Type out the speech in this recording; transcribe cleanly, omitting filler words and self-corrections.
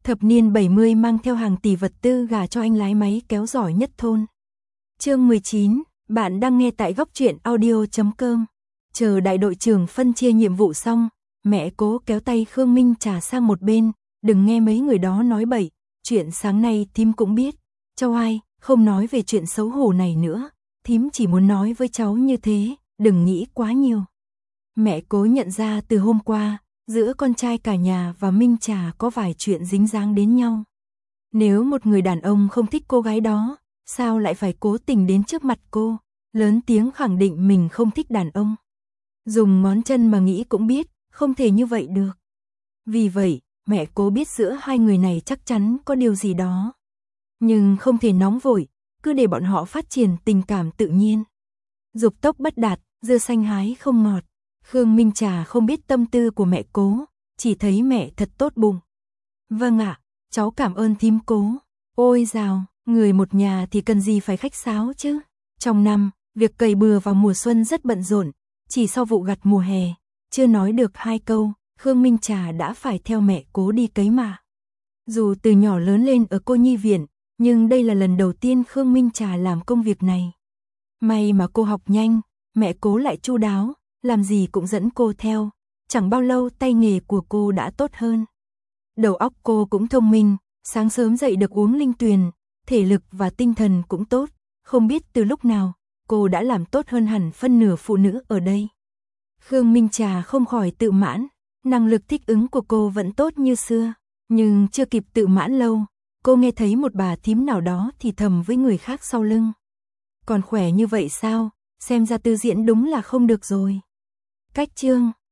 thập niên 70 mang theo hàng tỷ vật tư gả cho anh lái máy kéo giỏi nhất thôn. Chương 19, bạn đang nghe tại góc truyện audio.com. Chờ đại đội trưởng phân chia nhiệm vụ xong, mẹ Cố kéo tay Khương Minh Trà sang một bên, đừng nghe mấy người đó nói bậy, chuyện sáng nay thím cũng biết, cháu ai, không nói về chuyện xấu hổ này nữa, thím chỉ muốn nói với cháu như thế, đừng nghĩ quá nhiều. Mẹ Cố nhận ra từ hôm qua, giữa con trai cả nhà và Minh Trà có vài chuyện dính dáng đến nhau. Nếu một người đàn ông không thích cô gái đó, sao lại phải cố tình đến trước mặt cô, lớn tiếng khẳng định mình không thích đàn ông. Dùng ngón chân mà nghĩ cũng biết, không thể như vậy được. Vì vậy, mẹ Cố biết giữa hai người này chắc chắn có điều gì đó. Nhưng không thể nóng vội, cứ để bọn họ phát triển tình cảm tự nhiên. Dục tốc bất đạt, dưa xanh hái không ngọt. Khương Minh Trà không biết tâm tư của mẹ Cố, chỉ thấy mẹ thật tốt bụng. Vâng ạ, cháu cảm ơn thím Cố. Ôi dào, người một nhà thì cần gì phải khách sáo chứ. Trong năm, việc cày bừa vào mùa xuân rất bận rộn, chỉ sau vụ gặt mùa hè, chưa nói được hai câu, Khương Minh Trà đã phải theo mẹ Cố đi cấy mà. Dù từ nhỏ lớn lên ở cô nhi viện, nhưng đây là lần đầu tiên Khương Minh Trà làm công việc này. May mà cô học nhanh, mẹ Cố lại chu đáo, làm gì cũng dẫn cô theo, chẳng bao lâu tay nghề của cô đã tốt hơn. Đầu óc cô cũng thông minh, sáng sớm dậy được uống linh tuyền, thể lực và tinh thần cũng tốt, không biết từ lúc nào, cô đã làm tốt hơn hẳn phân nửa phụ nữ ở đây. Khương Minh Trà không khỏi tự mãn, năng lực thích ứng của cô vẫn tốt như xưa, nhưng chưa kịp tự mãn lâu, cô nghe thấy một bà thím nào đó thì thầm với người khác sau lưng. Còn khỏe như vậy sao, xem ra tư diễn đúng là không được rồi. Cách chương